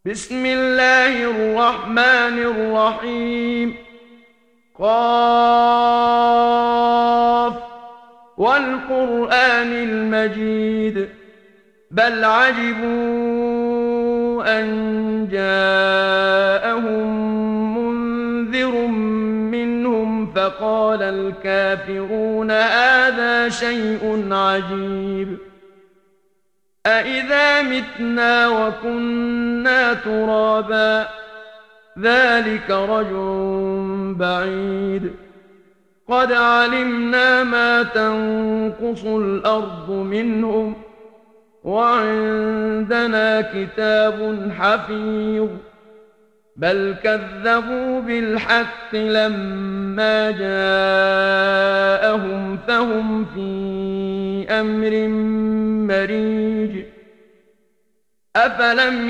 بسم الله الرحمن الرحيم. قاف والقرآن المجيد بل عجبوا أن جاءهم منذر منهم فقال الكافرون هذا شيء عجيب أإذا متنا وكنا ترابا ذلك رجع بعيد قد علمنا ما تنقص الأرض منهم وعندنا كتاب حفيظ بل كذبوا بالحق لما جاءهم فهم في أمر مريج أفلم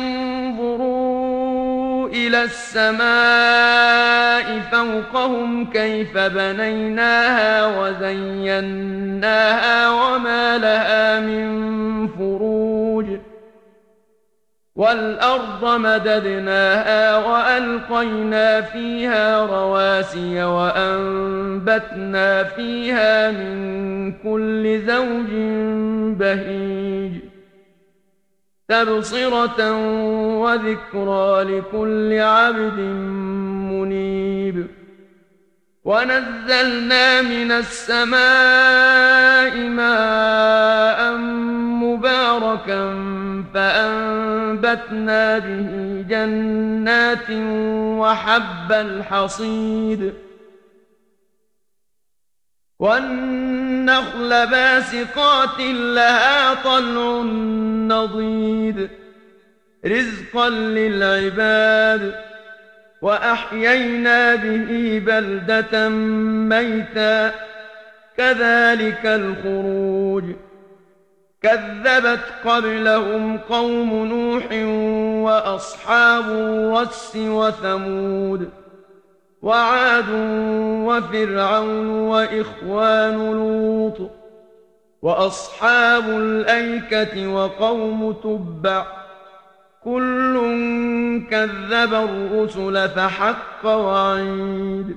ينظروا إلى السماء فوقهم كيف بنيناها وزيناها وما لها من فروج والأرض مددناها وألقينا فيها رواسي وأنبتنا فيها من كل زوج بهيج تبصرة وذكرى لكل عبد منيب ونزلنا من السماء ماء مباركا فأنبتنا به جنات وحب الحصيد والنخل باسقات لها طلع نضيد رزقا للعباد وأحيينا به بلدة ميتا كذلك الخروج كذبت قبلهم قوم نوح وأصحاب الرس وثمود وعاد وفرعون وإخوان لوط وأصحاب الأيكة وقوم تبع كل كذب الرسل فحق وعيد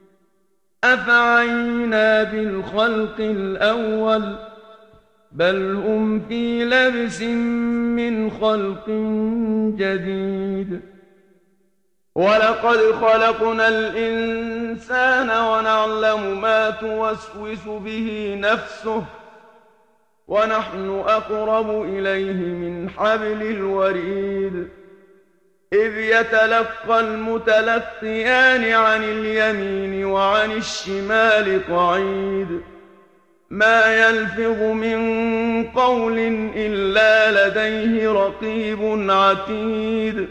أفعينا بالخلق الأول بل هم في لبس من خلق جديد ولقد خلقنا الإنسان ونعلم ما توسوس به نفسه ونحن أقرب إليه من حبل الوريد إذ يتلقى المتلقيان عن اليمين وعن الشمال قعيد ما يلفظ من قول إلا لديه رقيب عتيد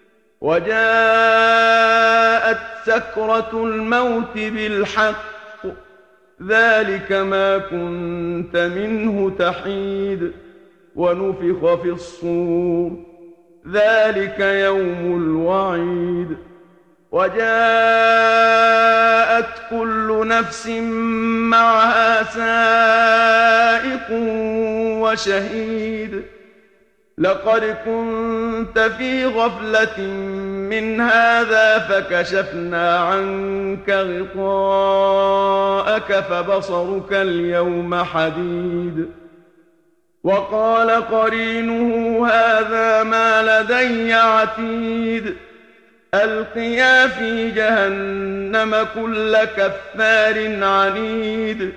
وجاءت سكرة الموت بالحق ذلك ما كنت منه تحيد ونفخ في الصور ذلك يوم الوعيد وجاءت كل نفس معها سائق وشهيد لقد كنت في غفلة من هذا فكشفنا عنك غطاءك فبصرك اليوم حديد وقال قرينه هذا ما لدي عتيد ألقيا في جهنم كل كفار عنيد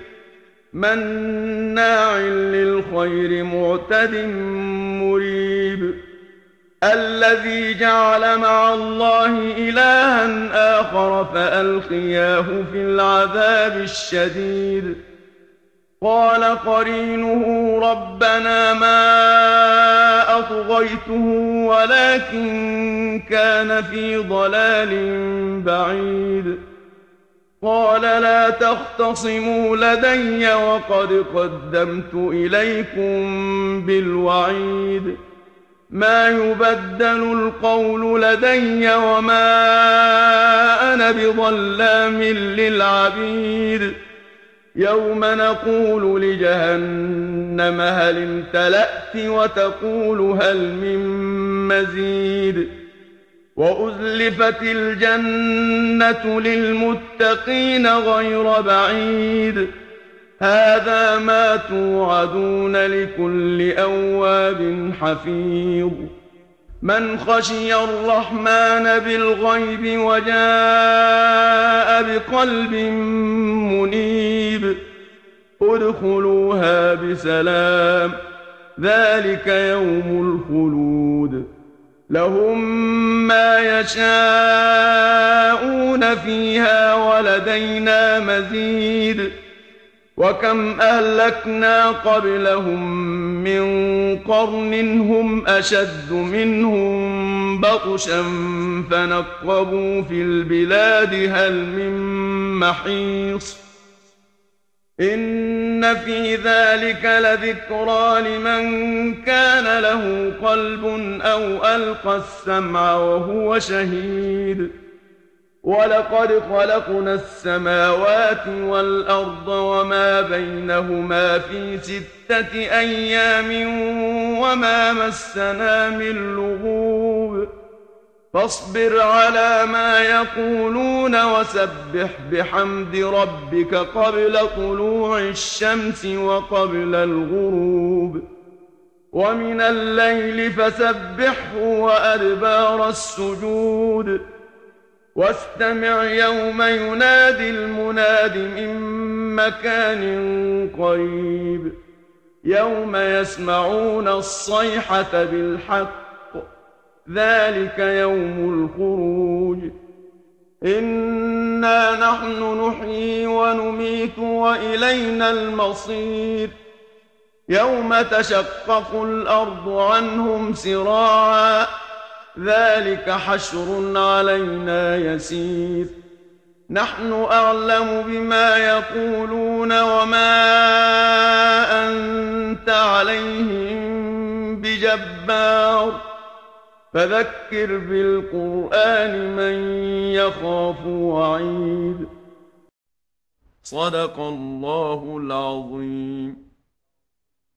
مناع للخير معتد مريب الذي جعل مع الله إلها آخر فألقياه في العذاب الشديد قال قرينه ربنا ما أطغيته ولكن كان في ضلال بعيد قال لا تختصموا لدي وقد قدمت إليكم بالوعيد ما يبدل القول لدي وما أنا بظلام للعبيد يوم نقول لجهنم هل امتلأت وتقول هل من مزيد وأزلفت الجنة للمتقين غير بعيد هذا ما توعدون لكل أواب حفيظ من خشي الرحمن بالغيب وجاء بقلب منيب ادخلوها بسلام ذلك يوم الخلود لهم ما يشاءون فيها ولدينا مزيد وكم أهلكنا قبلهم من قرن هم أشد منهم بطشا فنقبوا في البلاد هل من محيص إن في ذلك لذكرى لمن كان له قلب أو ألقى السمع وهو شهيد ولقد خلقنا السماوات والأرض وما بينهما في 6 أيام وما مسنا من لغوب فاصبر على ما يقولون وسبح بحمد ربك قبل طلوع الشمس وقبل الغروب ومن الليل فسبحه وأدبار السجود واستمع يوم ينادي المناد من مكان قريب يوم يسمعون الصيحة بالحق ذلك يوم الخروج إنا نحن نحيي ونميت وإلينا المصير يوم تشقق الأرض عنهم سراعا ذلك حشر علينا يسير نحن أعلم بما يقولون وما أنت عليهم بجبار فذكر بالقرآن من يخاف وعيد صدق الله العظيم.